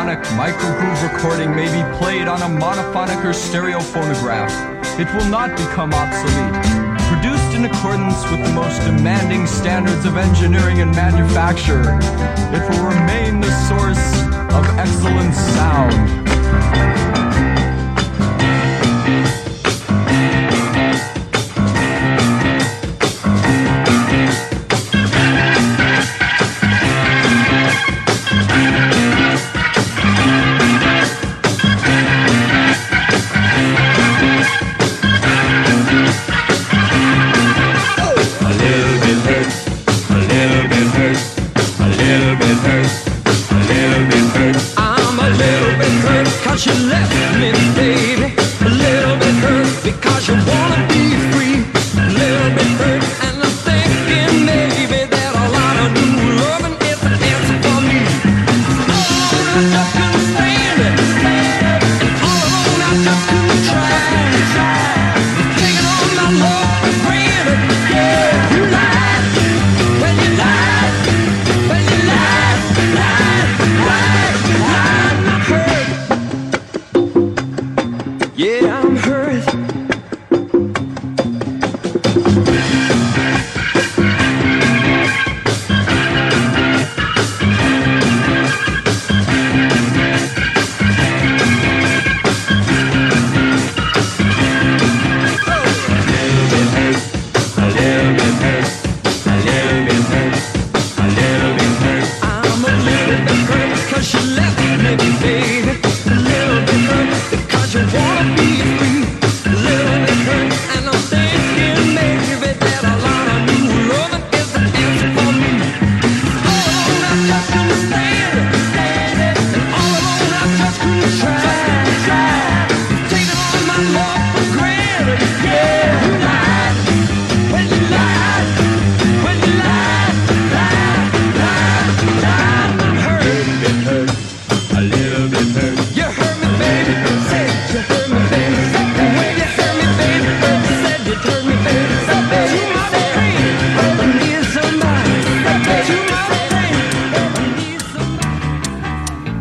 harmonic microgroove recording may be played on a monophonic or stereo phonograph, it will not become obsolete. Produced in accordance with the most demanding standards of engineering and manufacture, it will remain the source of excellent sound. You left me, baby. A little bit hurt because you wanna be free. A little bit hurt, and I'm thinking maybe that a lot of new loving is the answer for me. Oh, I just couldn't stand it, and all alone I just couldn't try. Taking all my love for granted. Yeah, you lied when you lied, when you lied, lied, lied, lied. I'm hurt. Yeah, I'm hurt. I'm a little bit hurt because you left me, baby. A little bit hurt because you wanna be free. A little bit hurt, and I'm thinking maybe that a lot of new loving is the answer for me. All alone I just couldn't stand it, and all alone I just couldn't try. Taking all my love for granted. Yeah, you lied when you lied, when you lied, lied, lied, lied. I'm hurt. A little bit hurt. You hurt me, baby. Said you hurt me, baby. When you hurt me, baby. Said you hurt me, baby. Said baby, to my pain, I need somebody. To my pain, I need somebody.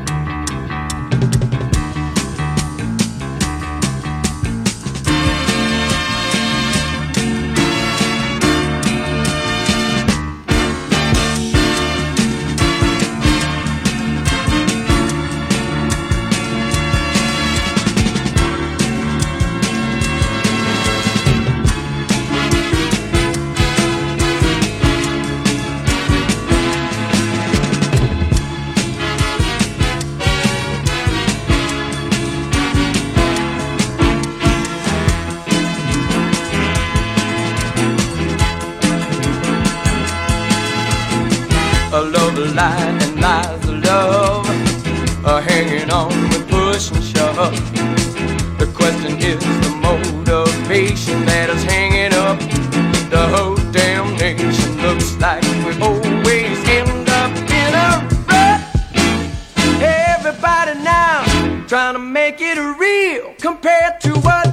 A love line and lies of love, hanging on with push and shove. The question is the motivation that is hanging up the whole damn nation. Looks like we always end up in a rut. Everybody now trying to make it real compared to what?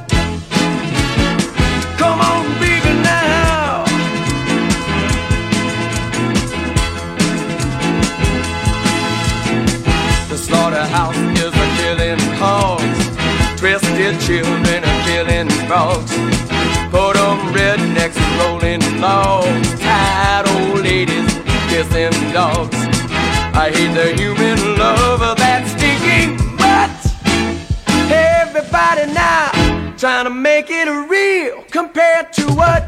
Come on, baby, now. The slaughterhouse is a killing cause. Twisted children are killing frogs. Put 'em rednecks rolling logs. Tired old ladies kissing dogs. I hate the human love of that stinking butt. Everybody now trying to make it real compared to what?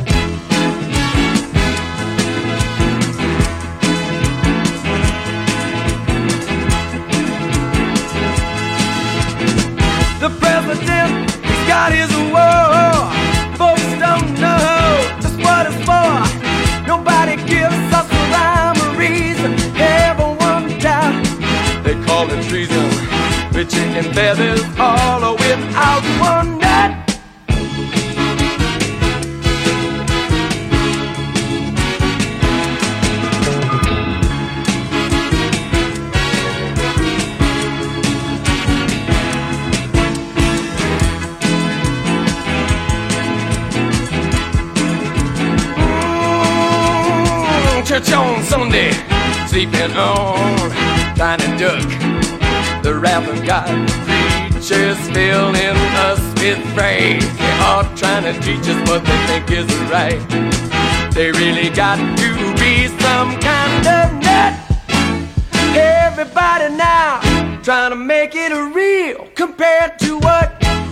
The president, he's got his war. Folks don't know just what it's for. Nobody gives us a rhyme or reason. Everyone doubt. They call it treason. With chicken feathers all without one nut. Church on Sunday, sleeping on, trying to duck The rap god preachers filling us with praise. They're all trying to teach us what they think is right. They really got to be some kind of nut. Everybody now trying to make it real compared to what?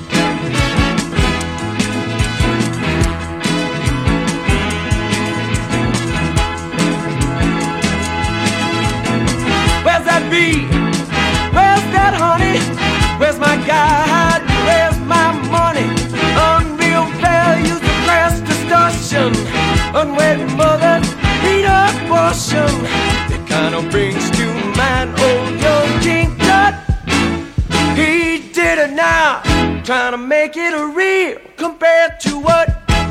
Where's that bee? Where's that honey? Where's my guide? Where's my money? Unreal values of class distortion. Unwed mothers need abortion. It kind of brings to mind old young King Tut. He did it now, trying to make it real compared to what?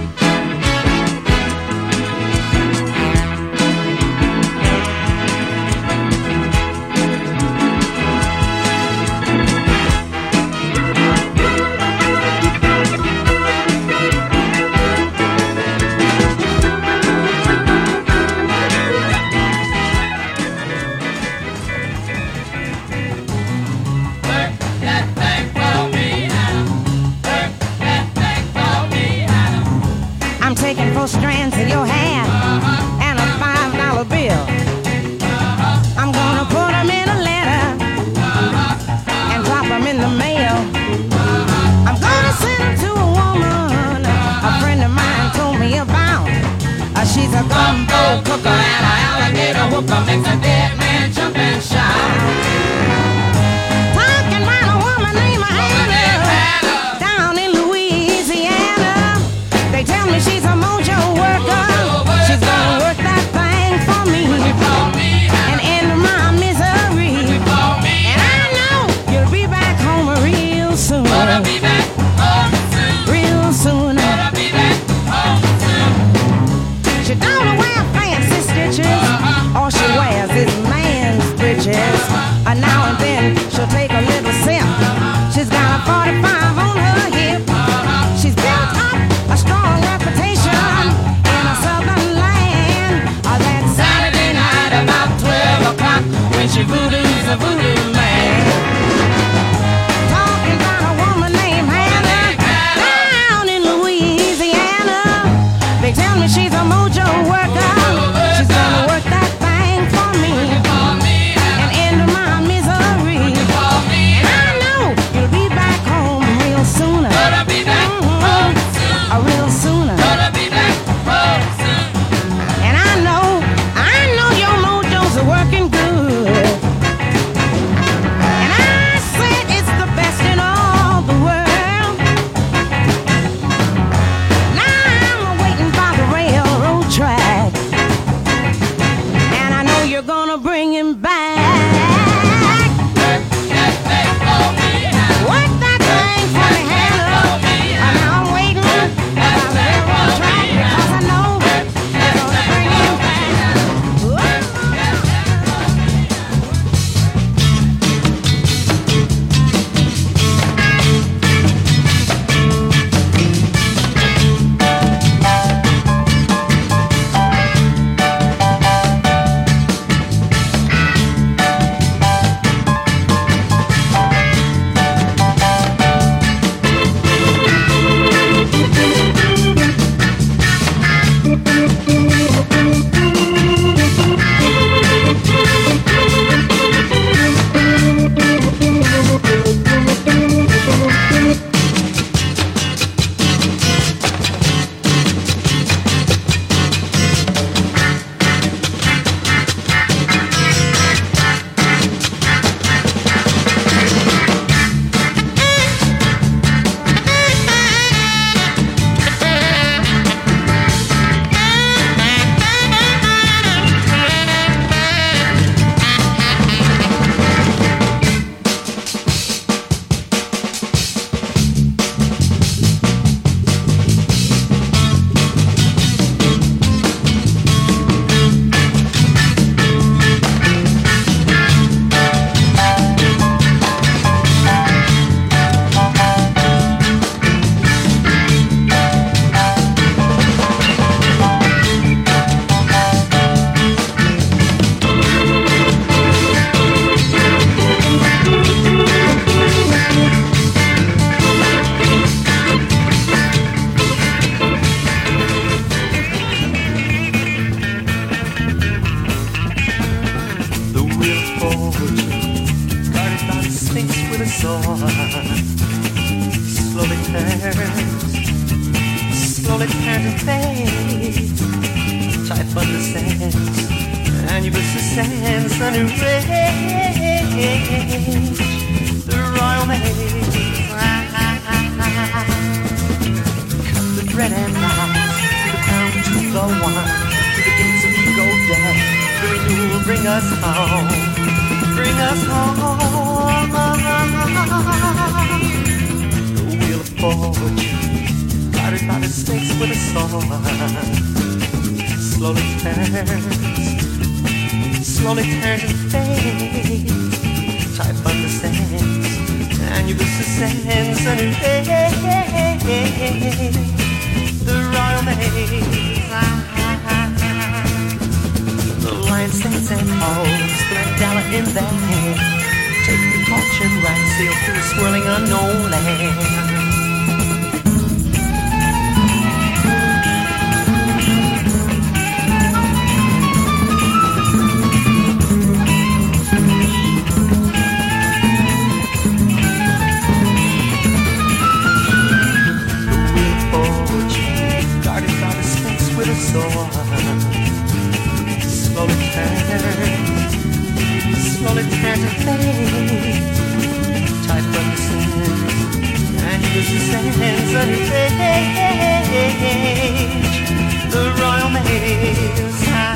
I'm taking 4 strands in your hand and a $5 bill. I'm gonna put them in a letter and drop them in the mail. I'm gonna send them to a woman a friend of mine told me about. She's a gumbo cooker and an alligator hooker, makes a dead man jump and shout. Talking about a woman named Hannah down in Louisiana. They tell me she's a mojo worker. She's gonna work that thing for me and end my misery. And I know you'll be back home real soon. Real soon. She don't wear fancy stuff. sands, and you miss the sands and you rage the Royal Maze. Cut the dread and lies to the town, to the one, to the gates of ego death. The renewal bring us home, bring us home. The wheel of fortune, guided by the snakes with a sword, slowly turns and fades. Type understands, and you miss the sands and you fade the Royal Maze. The lion stands and falls, the mandala in their hand. Take the caution right, sail through the swirling unknown land. Slowly turns and fades. Tight from the sands, and you lose the sands and you rage the Royal Maze.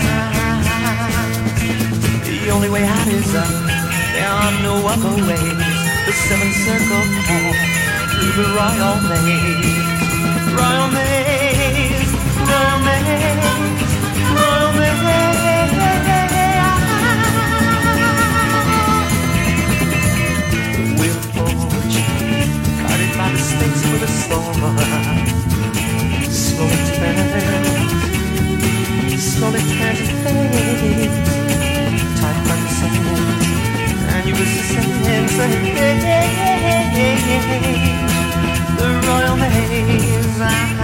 The only way out is up, there are no other ways. The seven circle path through the Royal Maze. Royal Maze, Royal Maze, Royal Maze. By the snakes with a sword, slowly turns and fades. Tight by the sands, and you miss the sands and fade the Royal Maze.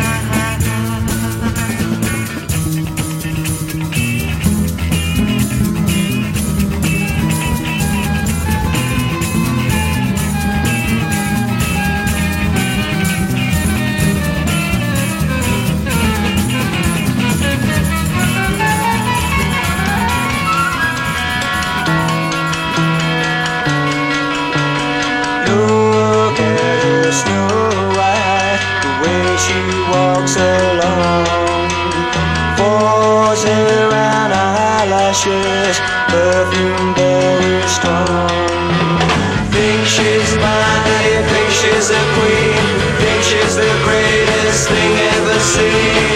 Perfume very strong. Think she's mine, think she's a queen, think she's the greatest thing ever seen.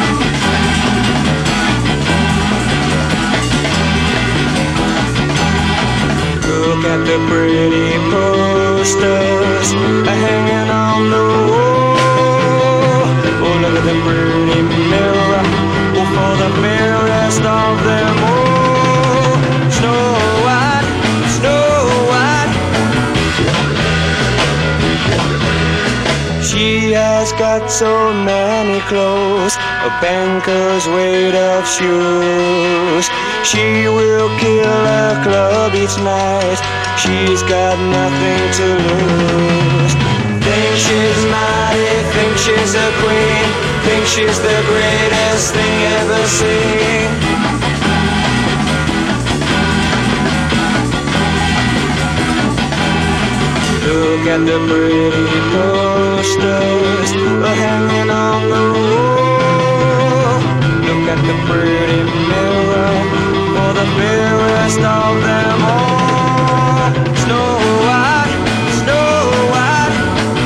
Look at the pretty posters hanging on the wall. Oh, look at the pretty mirror, oh, for the fairest of them all. Snow White, Snow White. She has got so many clothes, a banker's weight of shoes. She will kill a club each night, she's got nothing to lose. Think she's mighty, think she's a queen, think she's the greatest thing ever seen. Look at the pretty posters hanging on the wall. Look at the pretty mirror for the fairest of them all. Snow White, Snow White,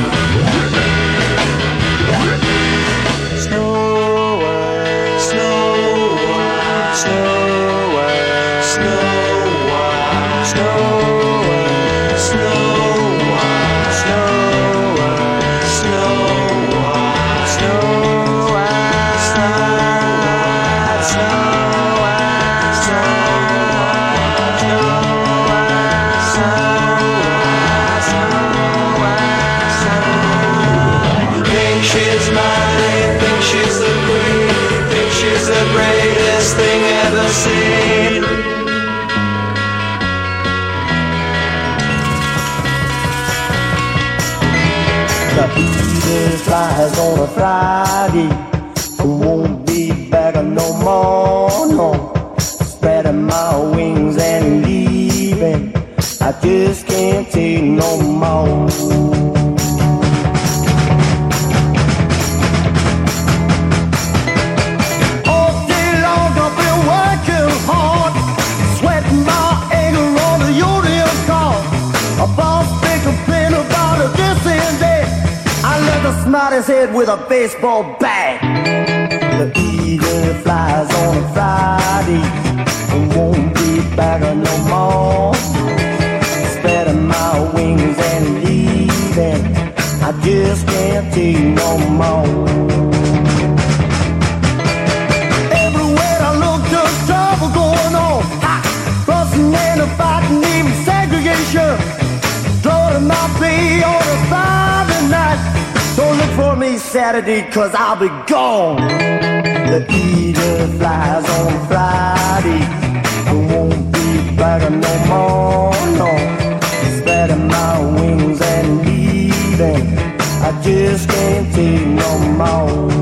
Snow White, Snow White, Snow White, Snow White, Snow White, Snow thing ever seen. The eagle flies on a Friday, won't be back no more, no. spreading my wings and leaving. I just can't take no more. All day long I've been working hard, sweating my anger on the union card. A boss big complain about a this and that. I left the smartest head with a baseball bat. The eagle flies on a Friday and won't be back no more. Spreading my wings and leaving. I just can't take no more. Everywhere I look, there's trouble going on. Fussing and fighting, even segregation. Floating my bay on a Friday night. Don't look for me Saturday, cause I'll be gone. The eagle flies on Friday and won't be back no more, no. Spreading my wings and leaving. I just can't take no more.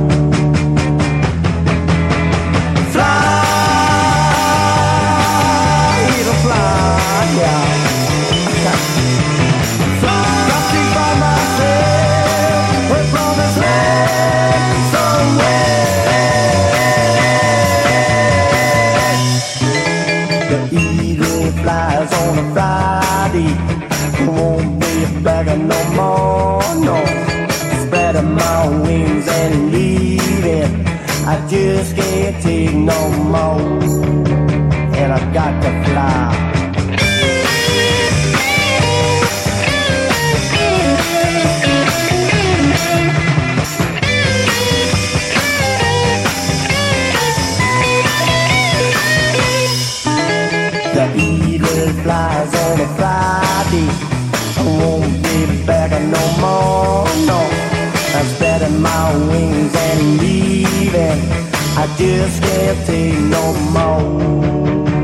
Fly, eagle fly, yeah. Flies on a Friday, won't be back no more, no. Spreading my wings and leaving. I just can't take no more, and I got to fly. The eagle flies on a Friday, I won't be back no more, no. I'm spreading my wings and leaving. I just can't take no more.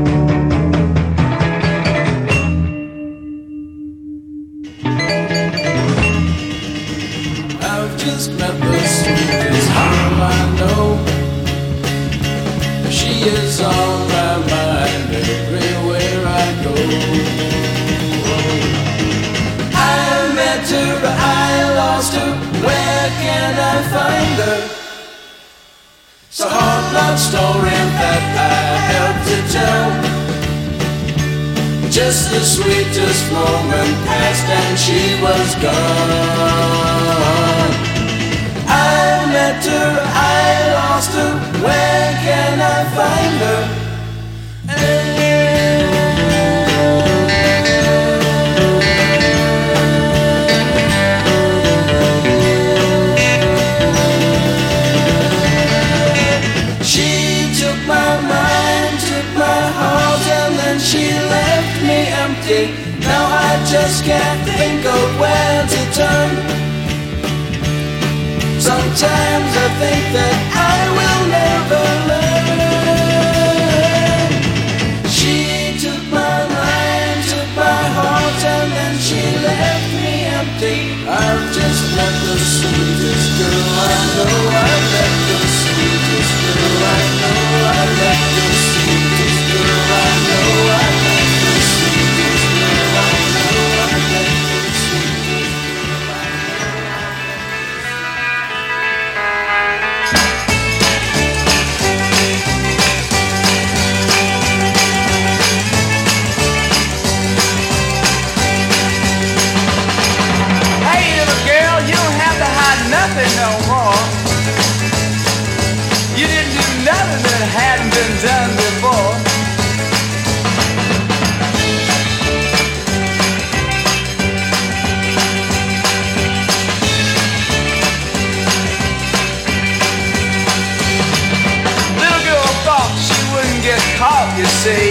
I've just met the sweetest girl I know. She is on my mind everywhere I go. I met her, but I lost her. Where can I find her? It's a hard love story that I have to tell. Just the sweetest moment passed and she was gone. I met her, I lost her. Where can I find her? She took my mind, took my heart, and then she left me empty. Now I just can't think of where to turn. Sometimes I think that I will never learn. She took my mind, took my heart, and then she left me empty. I've just met the sweetest girl I know. I've met the sweetest girl I know. I've met the sweetest girl I know. I've met the sweetest girl I know. I've met the sweetest girl I know. Nothing no more. You didn't do nothing that hadn't been done before. Little girl thought she wouldn't get caught, you see.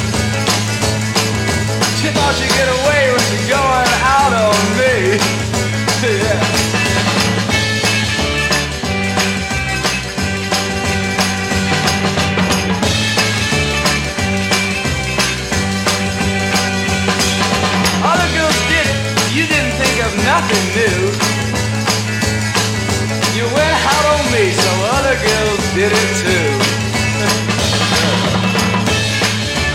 She thought she'd get away with going out on me. Yeah. Nothing new. You went out on me, so other girls did it too.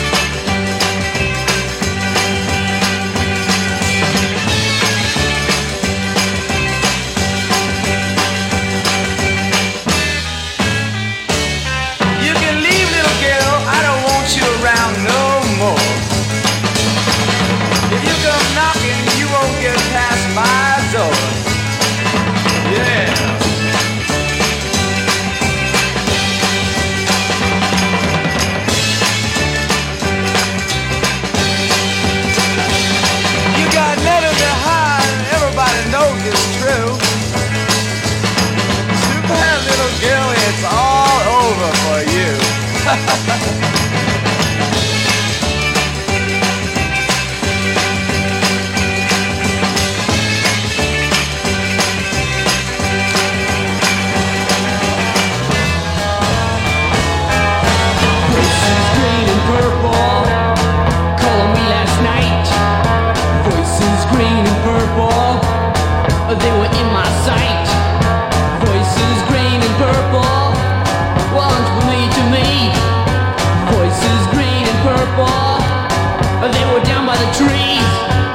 They were in my sight. Voices green and purple, once familiar to me. Voices green and purple, they were down by the trees.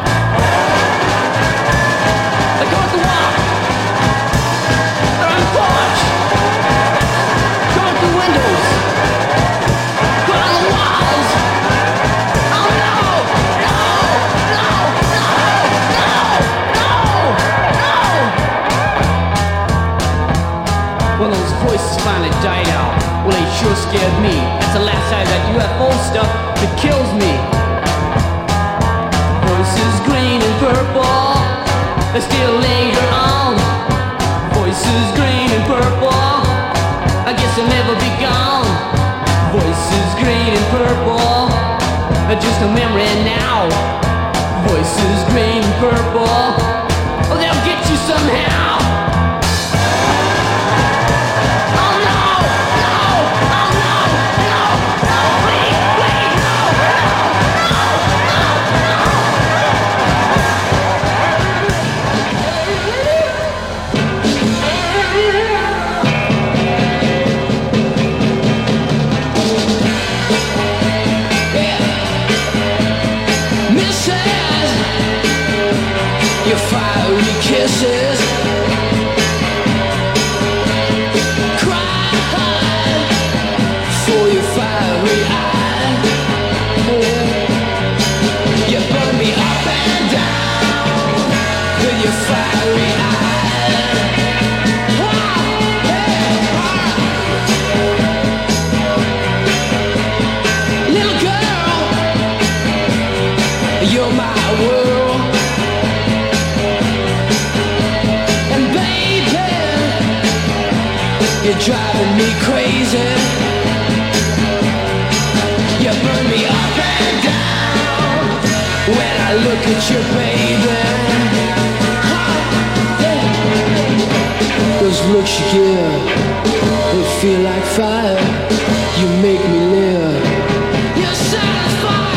They go up the walk, they're on the porch, go up the windows, go on the walls. Oh no, no, no, no, no, no. When those voices finally died out, well, they sure scared me. That's the last time that UFO stuff that kills me. Voices green and purple, they're still later on. Voices green and purple, I guess they'll never be gone. Voices green and purple, they're just a memory now. Voices green and purple, oh, they'll get you somehow. Your fiery kisses, cry for your fiery eyes. You burn me up and down with your fiery eyes. Little girl, you're my world. You're driving me crazy. You burn me up and down when I look at you, baby. Those looks you give, they feel like fire. You make me live. You're satisfied.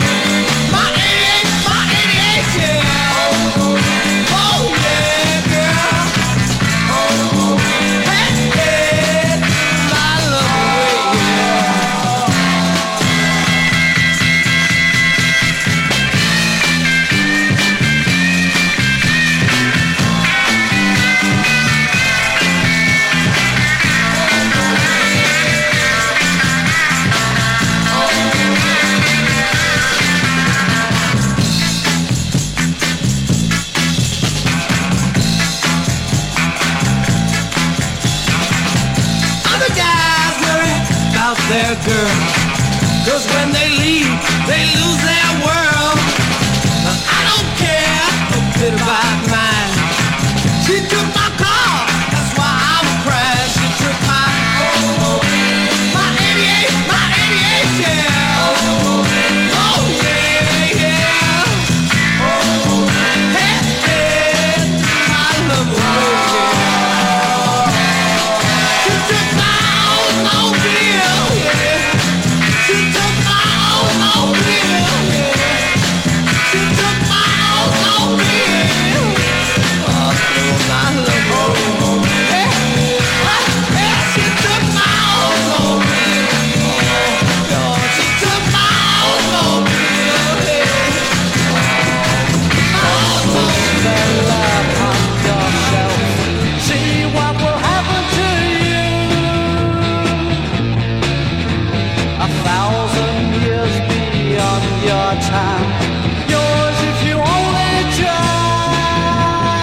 Yeah. their girl. 'Cause when they leave, they lose their world. I don't care a bit about mine. She took my car, that's why I'm crying. She took my 88, yeah. Oh yeah, yeah. Hey, hey, I love her, yeah. She took my automobile, yeah. She took my automobile, yeah. She took my automobile. Oh, I love her. Yeah, yeah, she took my automobile. Oh, she took my automobile, yeah. See what will happen to you 1,000 years beyond your time. Yours if you only try.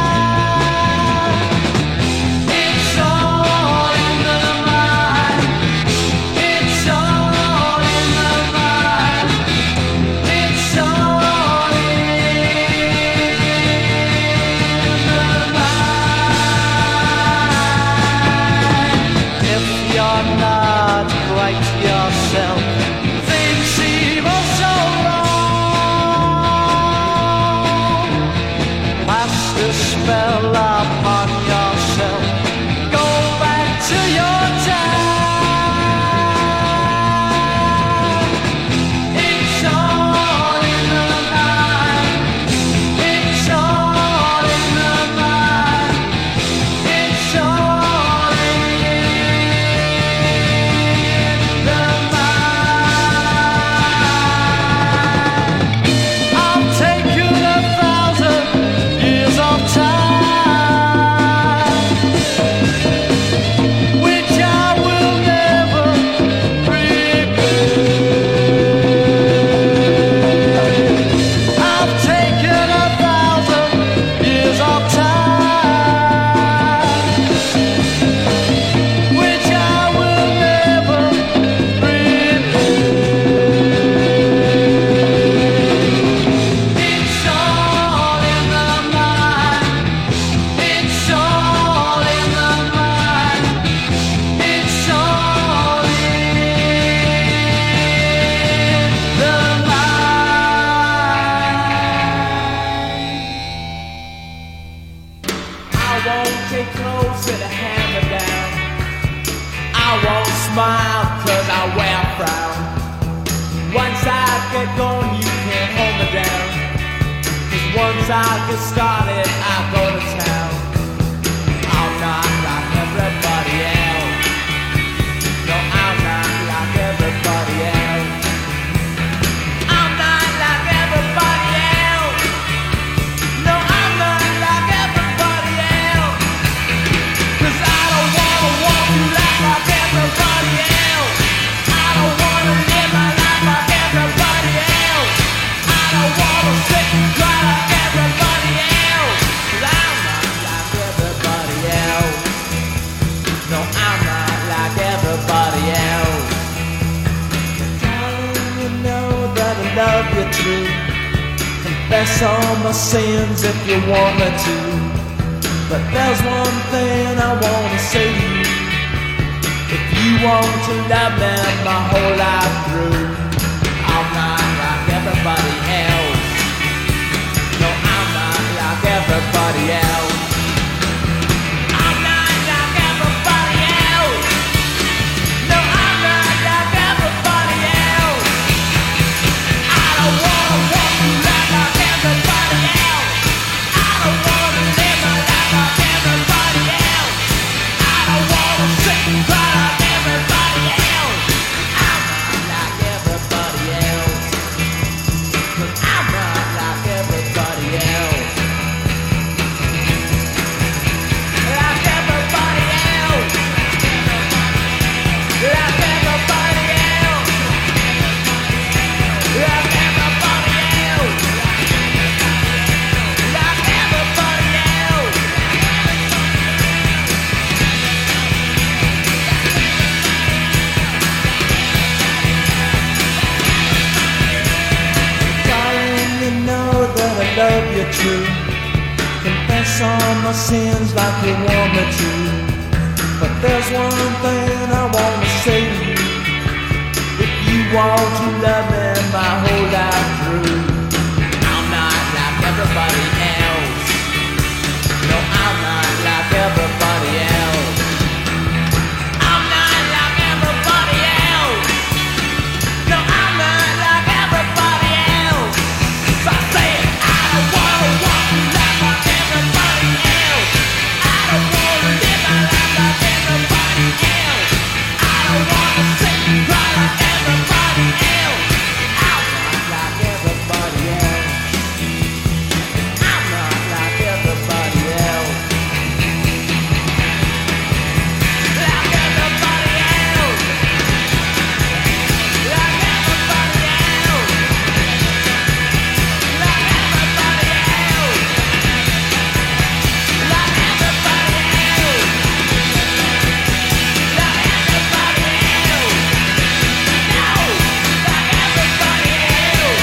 It's all in the mind. It's all in the mind. It's all in if you're not quite yourself, things seem oh so wrong. Cast a spell upon yourself. Go back to your time. It's all in the mind. It's all in the mind. It's all in the mind. I'll take you 1,000 years of time, which I will never repay. I've taken 1,000 years of time, which I will never repay. It's all in the mind. It's all in the mind. It's all in the mind. I won't get close to the hammer down. I won't smile 'cause I wear a frown. Once I get going, you can't hold me down. 'Cause once I get started, I go to town. I'm not like everybody else. No, I'm not like everybody else. I'm not like everybody else. No, I'm not like everybody else. 'Cause I don't wanna walk through life like everybody else. I don't wanna live my life like everybody else. I don't wanna sit and cry like everybody else. 'Cause I'm not like everybody else. No, I'm not like everybody else. Darling, you know that I love you true. Confess all my sins if you want me to. But there's one thing I wanna say to you. If you want to love me my whole life through, I'm not like everybody else. No, I'm not like everybody else. I'm not like everybody else. No, I'm not like everybody else. I don't wanna walk through life like everybody else. I don't wanna live my life like everybody else. I don't wanna sit and cry like everybody else. I'm not like everybody else. 'Cause I'm not like everybody else. my sins like you want me to. But there's one thing I want to say to you. If you want to love me my whole life through, I'm not like everybody else. No, I'm not like everybody else. I'm not like everybody else. No, I'm not like everybody else. So I say it, I don't wanna walk like everybody else. I don't wanna live my life like everybody else. I don't wanna sit and cry like everybody else. I'm not like everybody else. I'm not like everybody else. Like everybody else. Like everybody else. Like everybody else. Like everybody else. Like everybody else. No, like everybody else.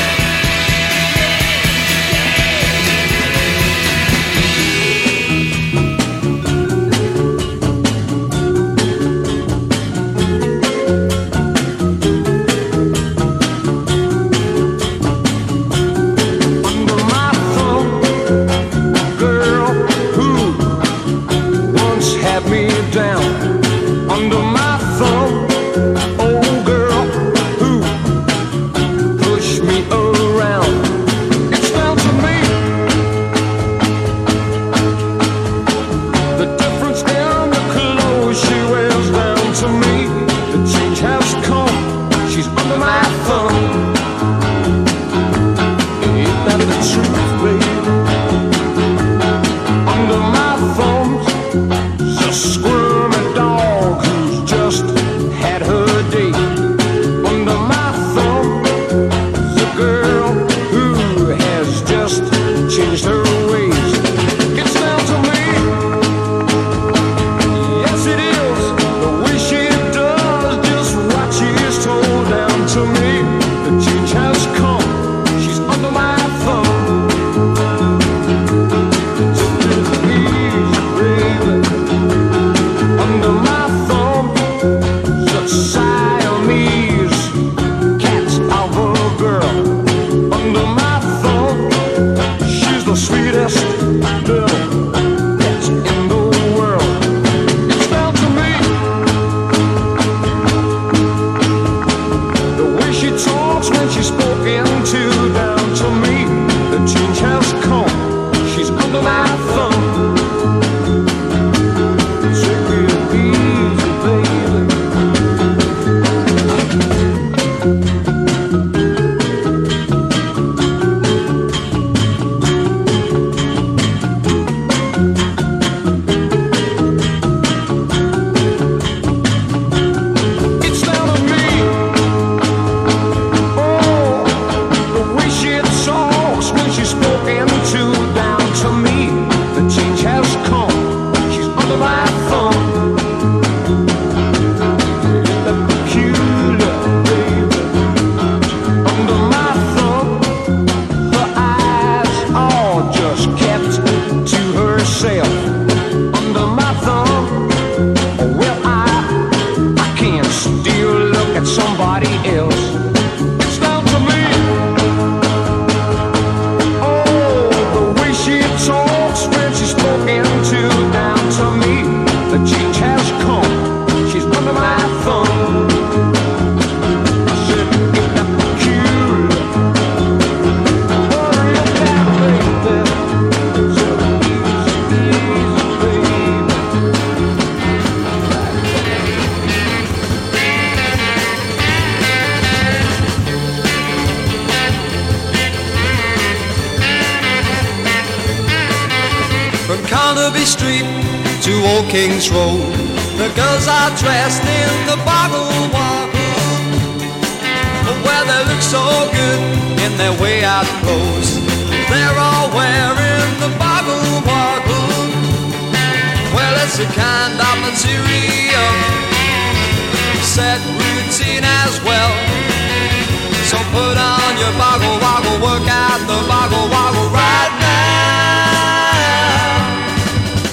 Under my thumb, girl who once had me down. Under my thumb, old girl who pushed me around. It's down to me. The difference in the clothes she wears down to me. The change has come. She's under my thumb. Ain't that the truth, baby? Under my thumb's a squirmy dog who's just had her day. Under my thumb's a girl who has just changed her ways. It's down to me. Yes, it is. The way she does just what she is told down to me. The change has come. She's under my thumb. Easy, baby. Under my thumb, such Siamese cats of a girl. Under my thumb, she's the sweetest little pet in the world. It's down to me. The way she talks when she's spoken to, down to me. The change has come. She's under my thumb. Take it easy, baby. It's down to me. Oh, the way she talks when she's spoken to, down to me. The change has come. She's under my thumb. Isn't that peculiar, baby? Under my thumb, her eyes are just kept to herself. Under my thumb, well, I can't still look at somebody else. It's down to me. Oh, the way she talks when she's spoken to, down to me. The change has come. She's under my thumb. I said, ain't that peculiar? Hurry up now, baby. So easy, baby. From Carnaby Street to Old King's Road, the girls are dressed in the boggle-woggle. But where they look so good in their way out clothes, they're all wearing the boggle-woggle. Well, it's a kind of material, set routine as well. So put on your boggle-woggle, work out the boggle-woggle right now.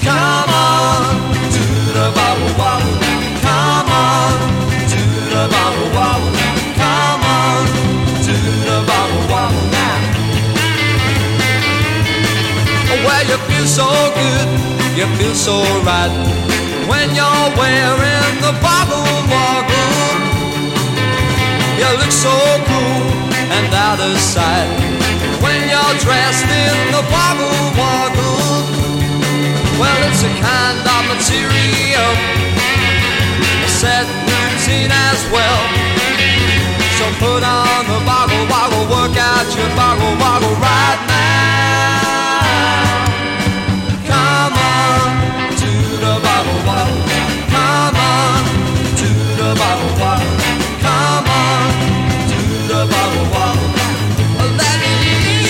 so good, you feel so right when you're wearing the boggle. You look so cool and out of sight when you're dressed in the boggle. Well, it's a kind of material, a set routine as well. So put on the boggle, work out your boggle right now. Come on to the boggle. Come on to the boggle. Come on to the boggle. Let me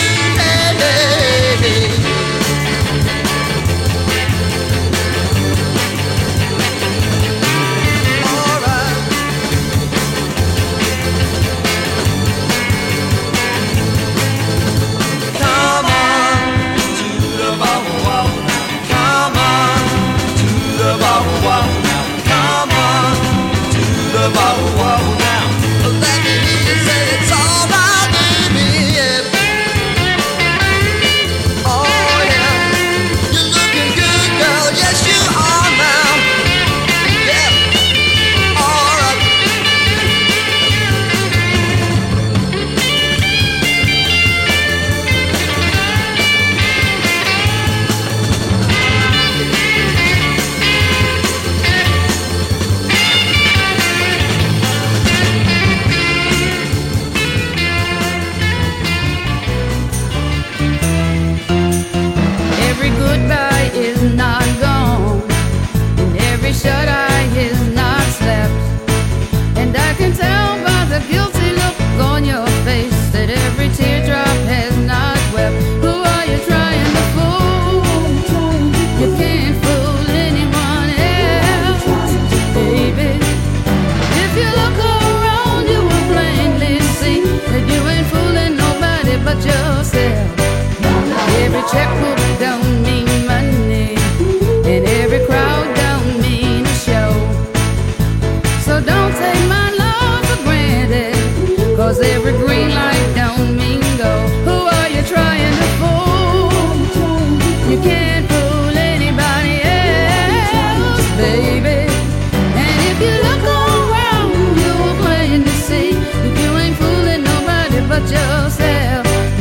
checkbook don't mean money, and every crowd don't mean a show. So don't take my love for granted, 'cause every green light don't mean go. Who are you trying to fool? You can't fool anybody else, baby. And if you look around, you will plainly see if you ain't fooling nobody but yourself.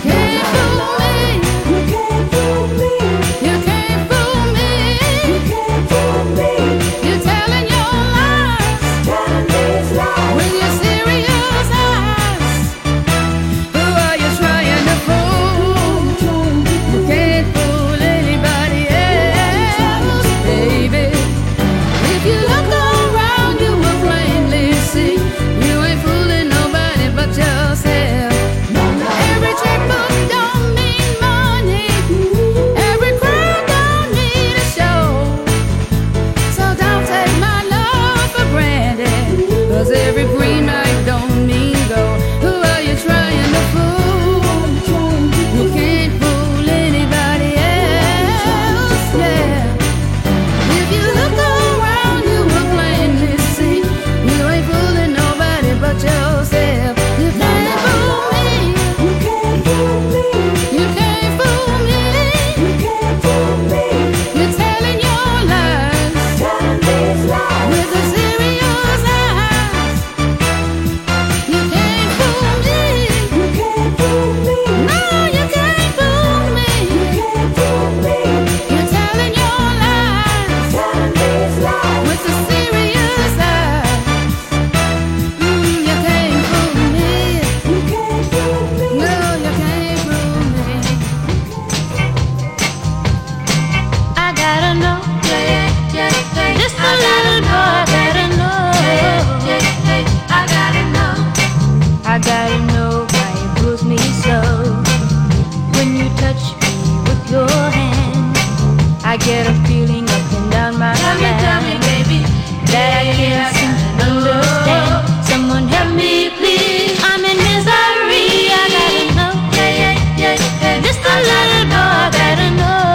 Get a feeling up and down my spine. Tell me, baby, that I can't seem to understand. Someone help me, please. I'm in misery. I gotta know. Just a little boy, I gotta know.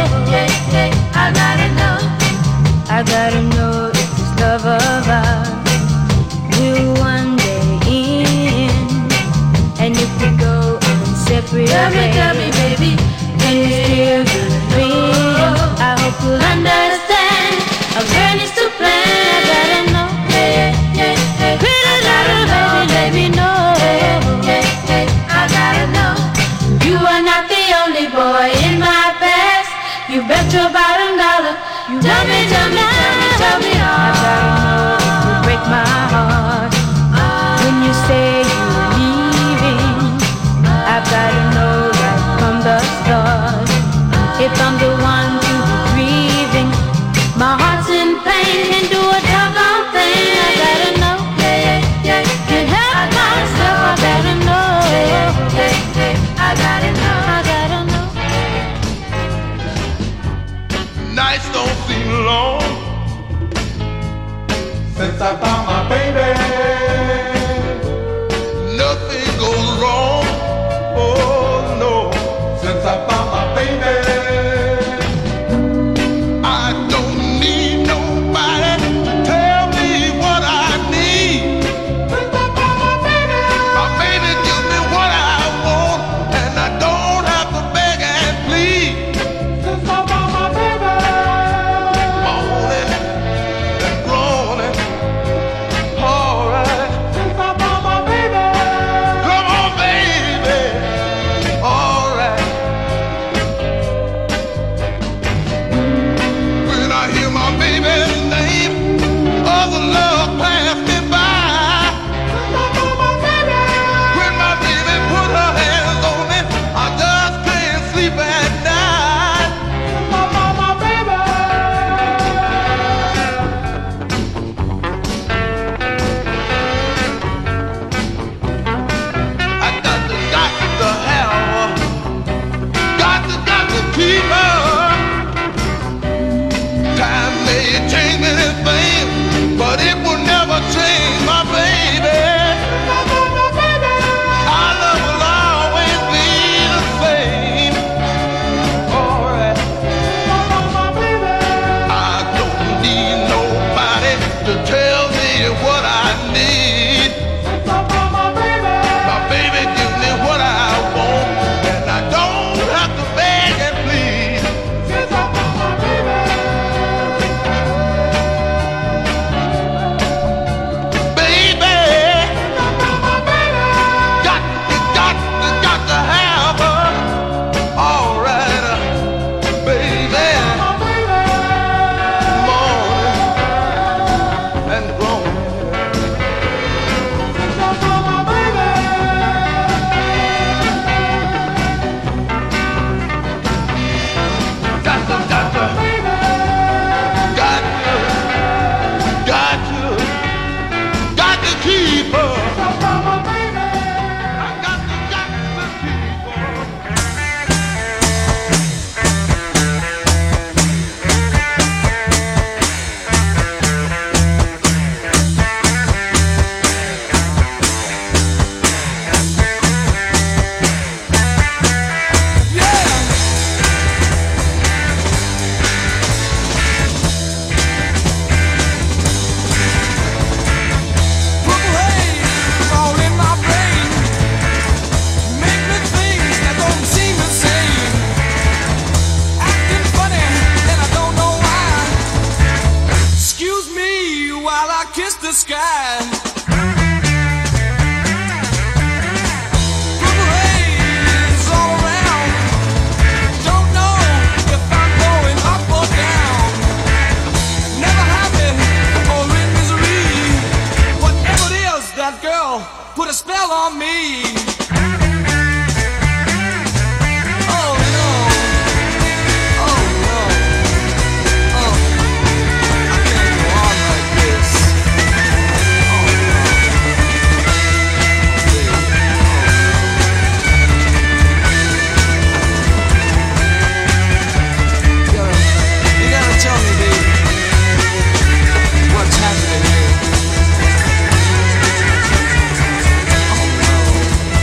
I gotta know. I gotta know if this love of ours will one day end. And if we go on separate ways, tell me, baby, can you still be free? hope you'll understand. A girl needs to plan. I gotta know. Pretty little baby, let me know. I gotta know. You are not the only boy in my past. You bet your bottom dollar. You tell me hard. I gotta know. You break my heart when you say you're leaving. I've gotta know right from the start if I'm the one to be grieving. My heart's in pain, can't do a doggone thing. I gotta know. Can't help myself. I gotta know. I gotta know. I gotta know. Nights don't seem long since I found my baby. Nothing goes wrong, oh no, since I found my baby. I don't need nobody to tell me what I need. Since I found my baby gives me what I want, and I don't have to beg and plead. Since I found my baby, moaning and groaning, alright. Since I found my baby, come on baby, alright. When I hear my baby's name, other love pass me by. When my baby put her hands on me, I just can't sleep at night. My baby. I got to have her. Got to keep her. Time may change anything, but it will never change my baby. Our love will always be the same. Alright. I don't need nobody to tell me what I need. My baby gives me what I want, and I don't have to beg and plead. Baby, got to have her. Alright, baby. Moaning and groaning. Got to keep her. I got to keep her. Purple haze all in my brain, make me things that don't seem the same. Acting funny and I don't know why. Excuse me while I kiss the sky. Purple haze all around, don't know if I'm going up or down. Never happy or in misery. Whatever it is, that girl put a spell on me. Oh no. Oh no. Oh. I can't go on like this. Oh no. You gotta tell me, baby, what's happening here. Oh no.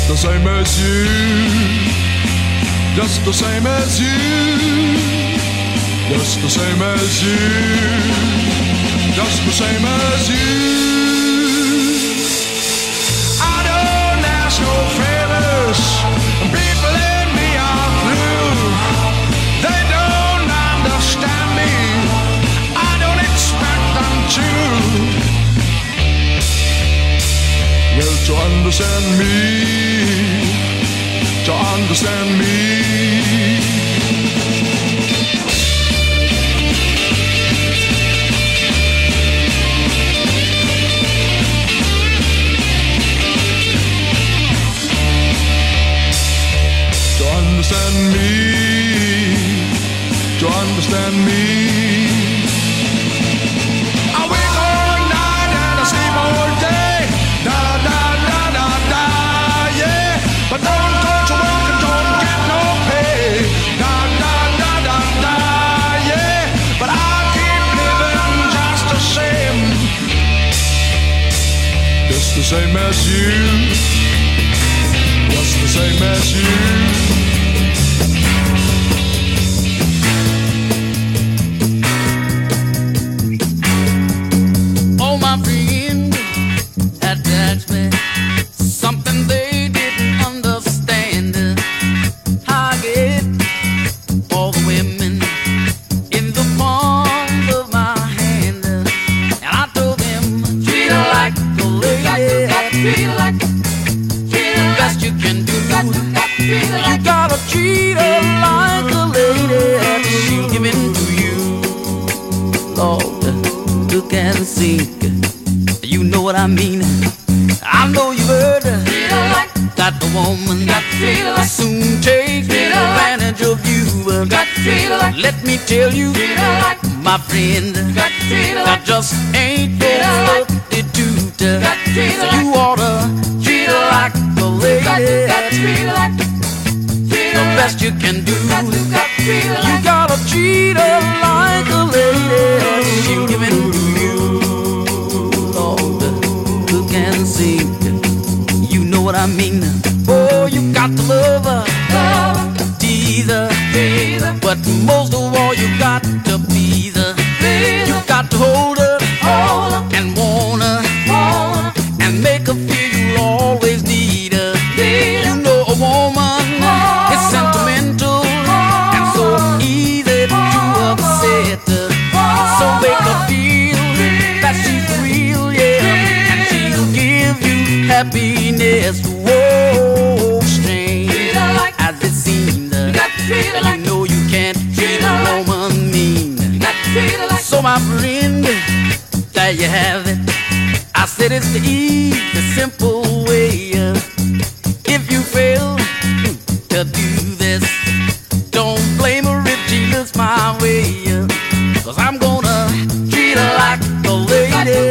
the same as you, just the same as you, just the same as you, just the same as you. I don't ask no favors, people in me are through. They don't understand me, I don't expect them to. Well, to understand me, to understand me. To understand me, to understand me. I wake all night and I sleep all day. Da da da da da, yeah. But don't go to work and don't get no pay. Da da da da da, yeah. But I keep living just the same, just the same as you, just the same as you. Something they didn't understand. I get all the women in the palm of my hand, and I told them, treat her like a lady, treat her like the best you can do. You gotta treat her like a lady, she'll give in to you. Lord, look and sink, you know what I mean. I know you heard that the woman will soon take advantage of you. Let me tell you, my friend, that just ain't no substitute. So you oughta treat her like a lady, the best you can do. You gotta treat her like a lady, she'll give in to you. Lord, look and see, you know what I mean. Oh, you got to love her, tease her, but most of all you got to please her. You got to hold her and want her and make her feel you'll always need her. You know a woman is sentimental and so easy to upset her. So make her feel that she's real, yeah, and she'll give you happiness. Whoa, strange as it seems, you know you can't treat a woman mean. So my friend, there you have it. I said it's the easy, simple way. If you fail to do this, don't blame her if she looks my way. 'Cause I'm gonna treat her like a lady,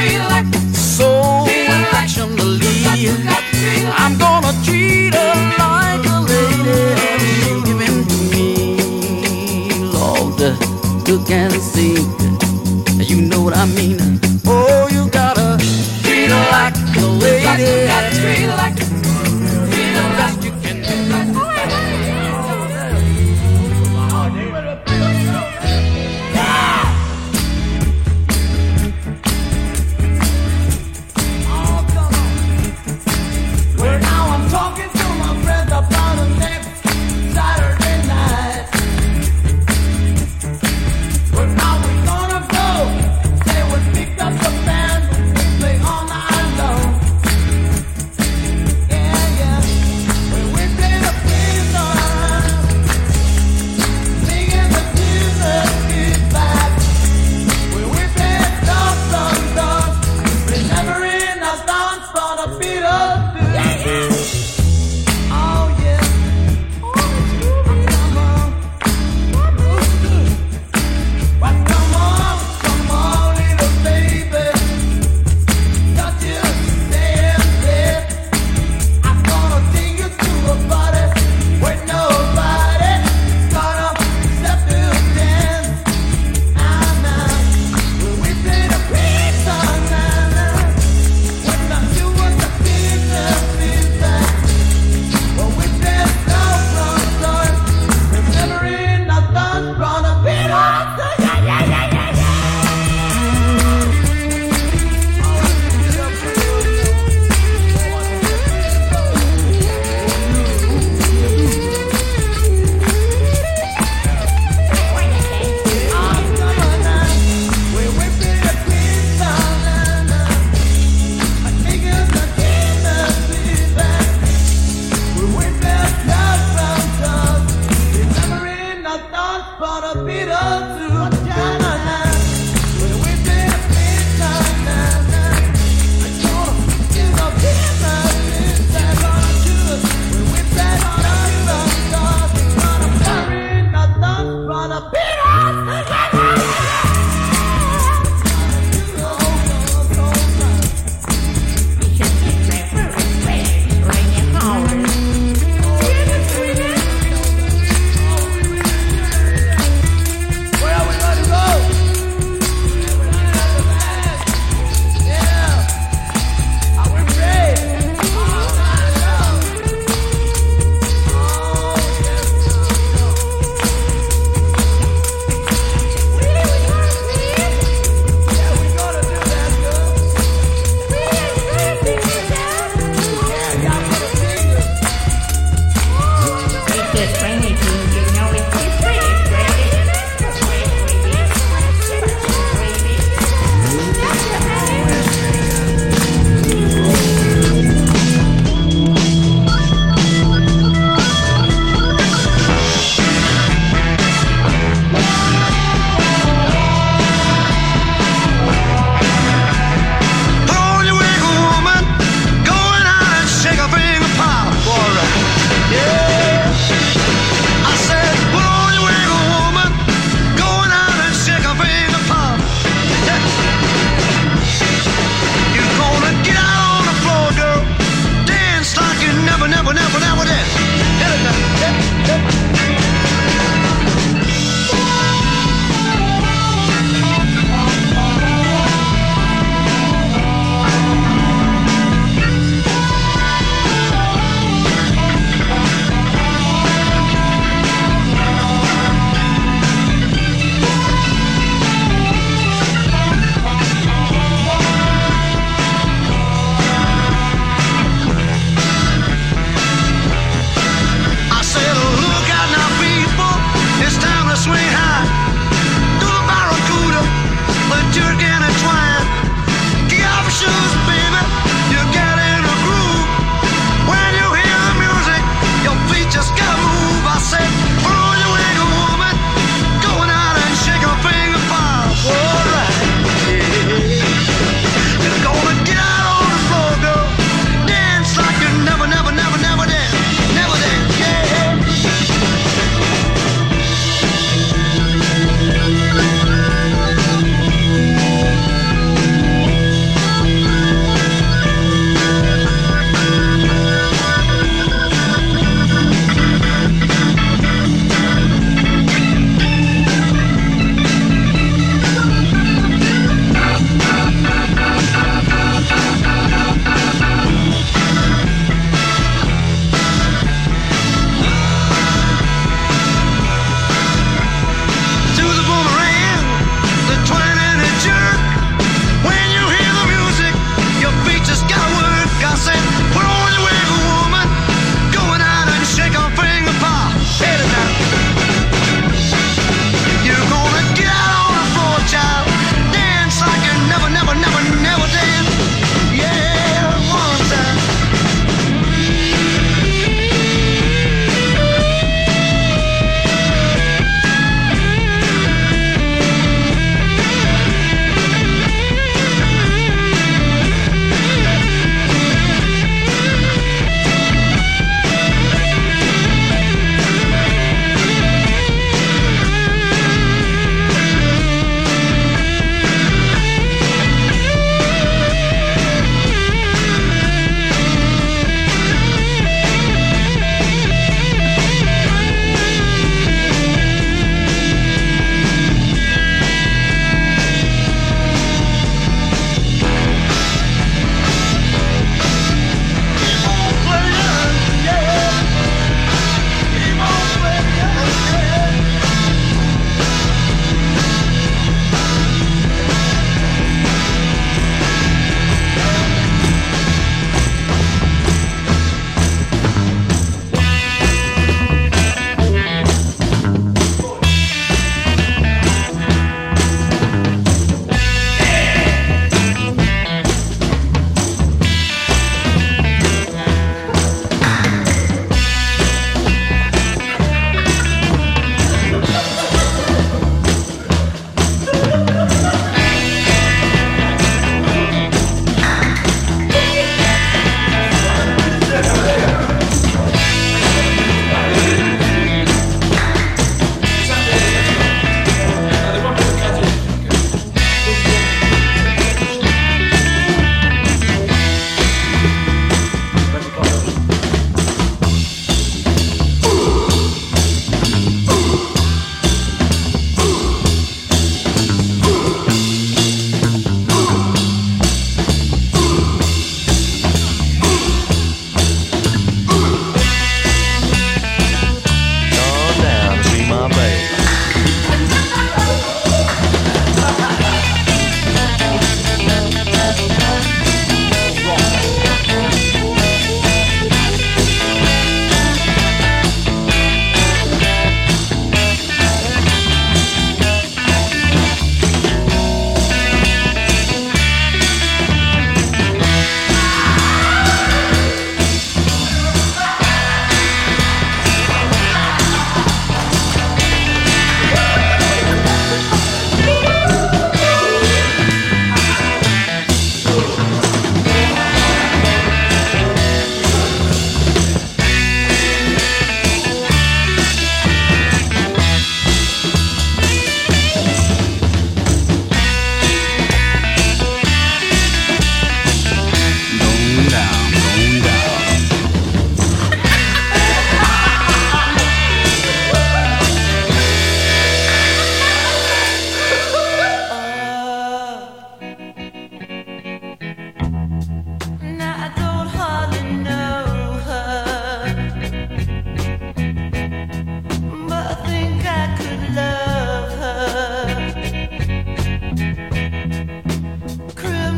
so affectionately. I'm gonna treat her like a lady, she'll give in to me. Lord, look and see, you know what I mean. Oh, you gotta treat her like a lady, treat her like the best you can do. Well, now I'm talking to my friends about the next Saturday night. Well, now we're gonna go. They would pick up the band, play all night long.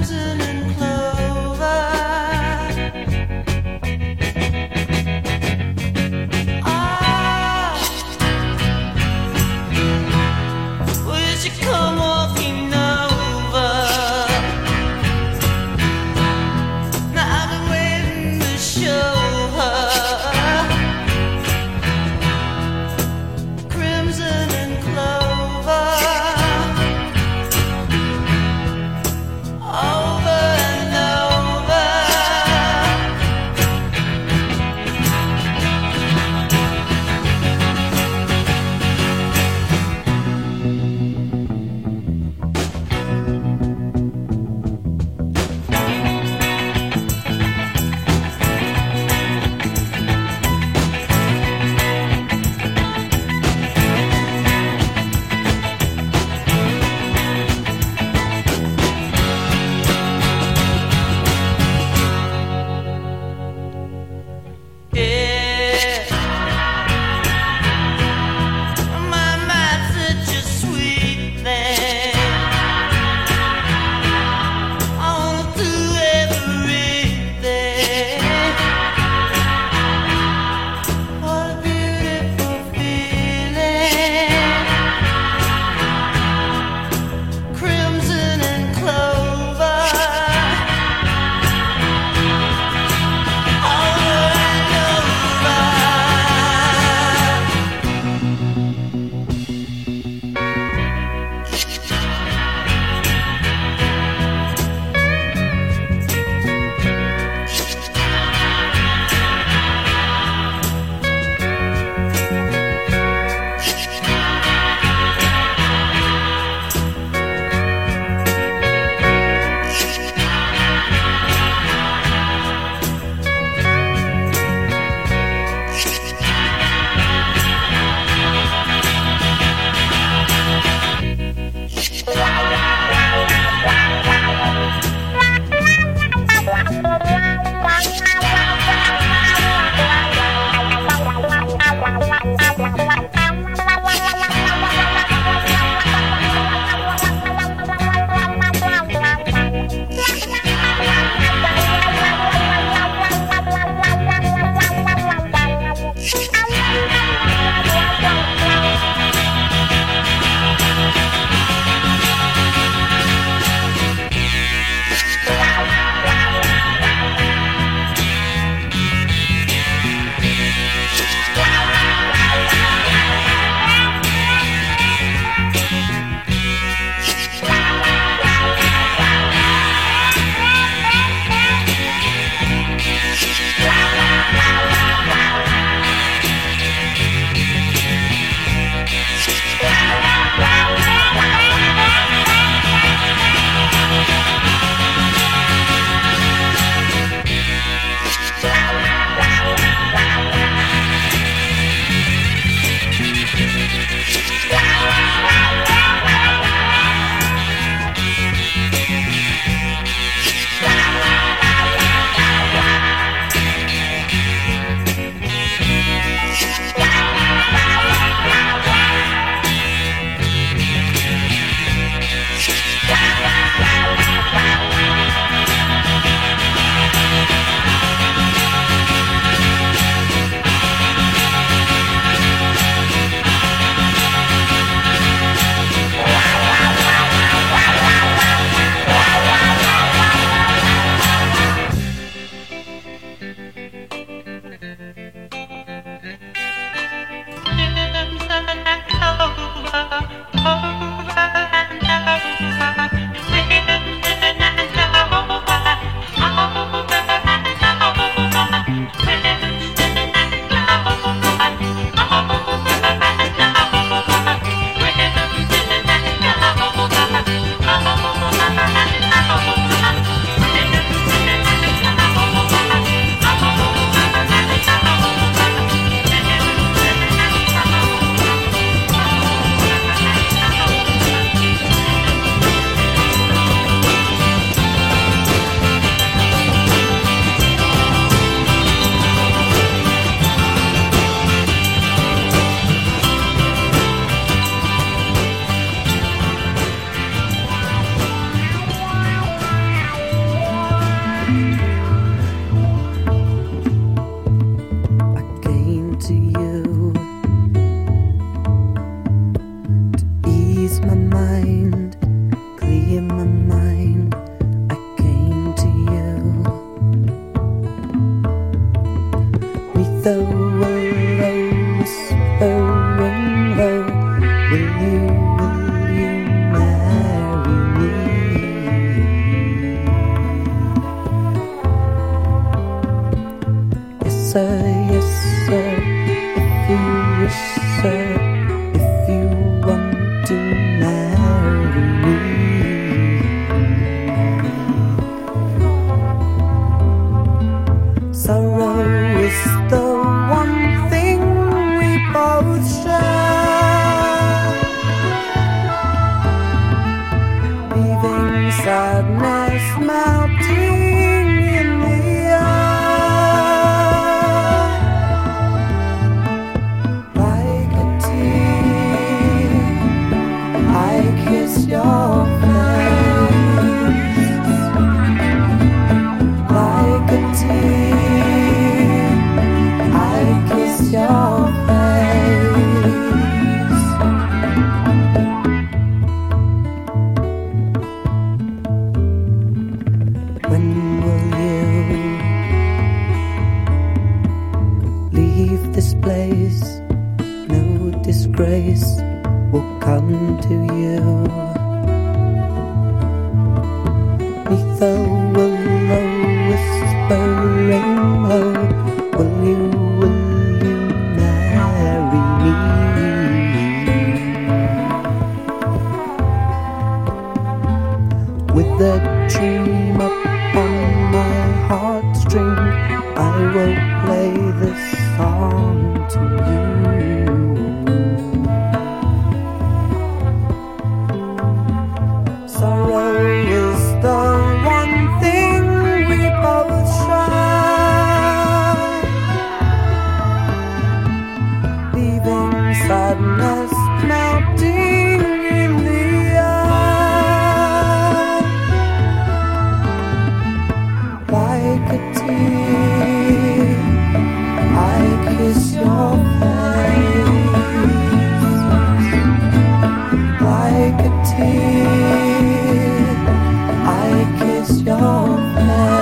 crimson and clover. Ah, will you come walking over? Now I've been waiting to show her crimson and clover over sadness melting in the eye, like a tear, I kiss your face, like a tear, I kiss your face. When will you leave this place? No disgrace will come to you. Neath the willow whispering low, will you marry me? With the dream upon my heartstring, I will play this song to you. Sorrow is the one thing we both share, leaving sadness melting in the air, like a tear, I kiss your face, like a tear, I kiss your face.